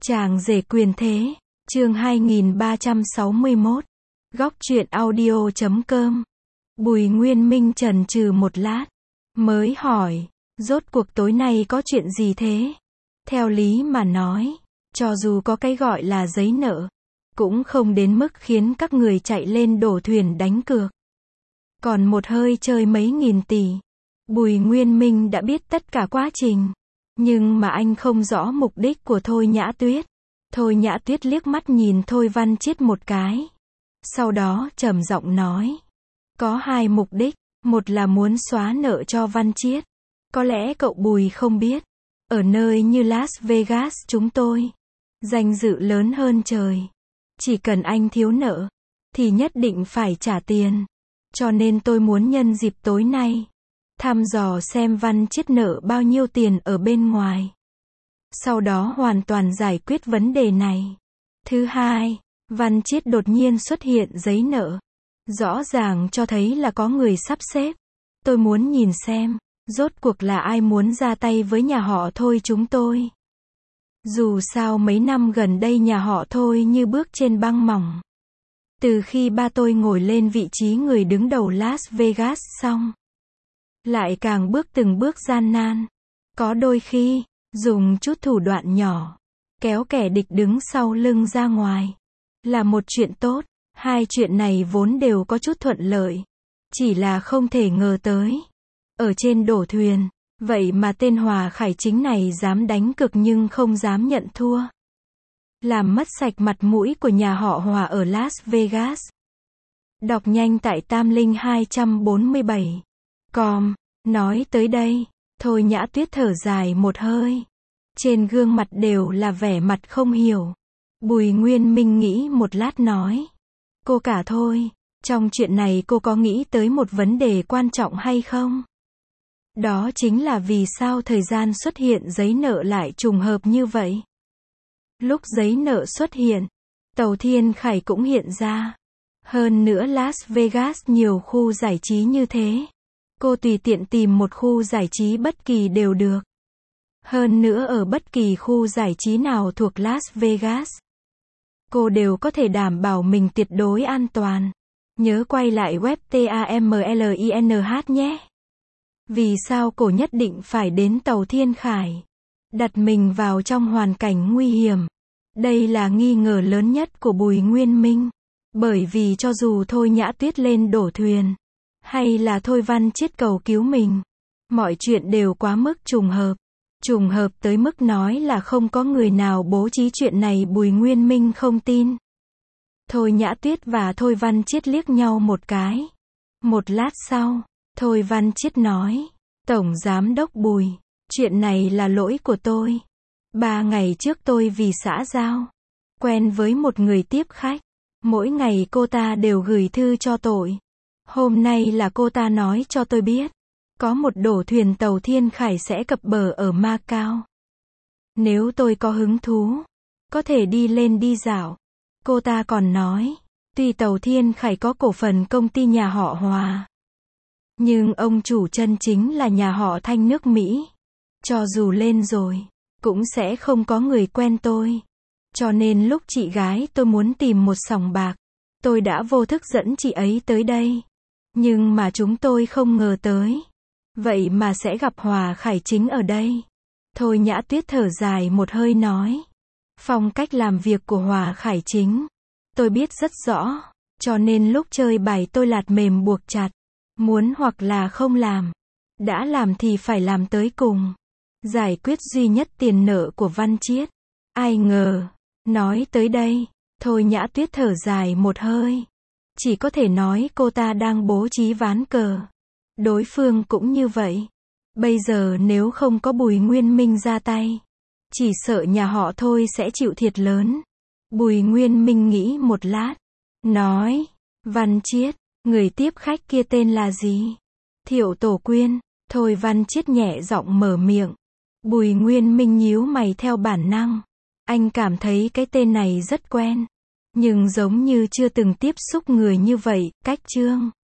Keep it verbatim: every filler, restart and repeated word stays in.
Chàng rể quyền thế, chương hai nghìn ba trăm sáu mươi mốt, góc truyện audio chấm com. Bùi Nguyên Minh chần chừ một lát, mới hỏi, rốt cuộc tối nay có chuyện gì thế? Theo lý mà nói, cho dù có cái gọi là giấy nợ, cũng không đến mức khiến các người chạy lên đổ thuyền đánh cược. Còn một hơi chơi mấy nghìn tỷ. Bùi Nguyên Minh đã biết tất cả quá trình. Nhưng mà anh không rõ mục đích của Thôi Nhã Tuyết. Thôi Nhã Tuyết liếc mắt nhìn Thôi Văn Chiết một cái. Sau đó trầm giọng nói. Có hai mục đích. Một là muốn xóa nợ cho Văn Chiết. Có lẽ cậu Bùi không biết. Ở nơi như Las Vegas chúng tôi, danh dự lớn hơn trời. Chỉ cần anh thiếu nợ, thì nhất định phải trả tiền. Cho nên tôi muốn nhân dịp tối nay, thăm dò xem Văn Chiết nợ bao nhiêu tiền ở bên ngoài. Sau đó hoàn toàn giải quyết vấn đề này. Thứ hai, Văn Chiết đột nhiên xuất hiện giấy nợ. Rõ ràng cho thấy là có người sắp xếp. Tôi muốn nhìn xem, rốt cuộc là ai muốn ra tay với nhà họ Thôi chúng tôi. Dù sao mấy năm gần đây nhà họ Thôi như bước trên băng mỏng. Từ khi ba tôi ngồi lên vị trí người đứng đầu Las Vegas xong, lại càng bước từng bước gian nan. Có đôi khi, dùng chút thủ đoạn nhỏ, kéo kẻ địch đứng sau lưng ra ngoài, là một chuyện tốt. Hai chuyện này vốn đều có chút thuận lợi. Chỉ là không thể ngờ tới. Ở trên đổ thuyền, vậy mà tên Hòa Khải Chính này dám đánh cược nhưng không dám nhận thua. Làm mất sạch mặt mũi của nhà họ Hòa ở Las Vegas. Đọc nhanh tại tam linh hai bốn bảy. Com. Nói tới đây, Thôi Nhã Tuyết thở dài một hơi. Trên gương mặt đều là vẻ mặt không hiểu. Bùi Nguyên Minh nghĩ một lát nói. Cô cả Thôi, trong chuyện này cô có nghĩ tới một vấn đề quan trọng hay không? Đó chính là vì sao thời gian xuất hiện giấy nợ lại trùng hợp như vậy? Lúc giấy nợ xuất hiện, tàu Thiên Khải cũng hiện ra. Hơn nữa Las Vegas nhiều khu giải trí như thế. Cô tùy tiện tìm một khu giải trí bất kỳ đều được. Hơn nữa ở bất kỳ khu giải trí nào thuộc Las Vegas, cô đều có thể đảm bảo mình tuyệt đối an toàn. Nhớ quay lại web tamlinh nhé. Vì sao cô nhất định phải đến tàu Thiên Khải? Đặt mình vào trong hoàn cảnh nguy hiểm. Đây là nghi ngờ lớn nhất của Bùi Nguyên Minh. Bởi vì cho dù Thôi Nhã Tuyết lên đổ thuyền, hay là Thôi Văn Chiết cầu cứu mình, mọi chuyện đều quá mức trùng hợp. Trùng hợp tới mức nói là không có người nào bố trí chuyện này Bùi Nguyên Minh không tin. Thôi Nhã Tuyết và Thôi Văn Chiết liếc nhau một cái. Một lát sau, Thôi Văn Chiết nói, Tổng Giám đốc Bùi, chuyện này là lỗi của tôi. Ba ngày trước tôi vì xã giao, quen với một người tiếp khách. Mỗi ngày cô ta đều gửi thư cho tội. Hôm nay là cô ta nói cho tôi biết, có một đổ thuyền tàu Thiên Khải sẽ cập bờ ở Macau. Nếu tôi có hứng thú, có thể đi lên đi dạo. Cô ta còn nói, tuy tàu Thiên Khải có cổ phần công ty nhà họ Hòa, nhưng ông chủ chân chính là nhà họ Thanh nước Mỹ. Cho dù lên rồi, cũng sẽ không có người quen tôi. Cho nên lúc chị gái tôi muốn tìm một sòng bạc, tôi đã vô thức dẫn chị ấy tới đây. Nhưng mà chúng tôi không ngờ tới. Vậy mà sẽ gặp Hòa Khải Chính ở đây. Thôi Nhã Tuyết thở dài một hơi nói. Phong cách làm việc của Hòa Khải Chính, tôi biết rất rõ. Cho nên lúc chơi bài tôi lạt mềm buộc chặt. Muốn hoặc là không làm. Đã làm thì phải làm tới cùng. Giải quyết duy nhất tiền nợ của Văn Chiết. Ai ngờ. Nói tới đây, Thôi Nhã Tuyết thở dài một hơi. Chỉ có thể nói cô ta đang bố trí ván cờ. Đối phương cũng như vậy. Bây giờ nếu không có Bùi Nguyên Minh ra tay, chỉ sợ nhà họ Thôi sẽ chịu thiệt lớn. Bùi Nguyên Minh nghĩ một lát. Nói, Văn Chiết, người tiếp khách kia tên là gì? Thiệu Tổ Quyên. Thôi Văn Chiết nhẹ giọng mở miệng. Bùi Nguyên Minh nhíu mày theo bản năng. Anh cảm thấy cái tên này rất quen. Nhưng giống như chưa từng tiếp xúc người như vậy. Cách Trương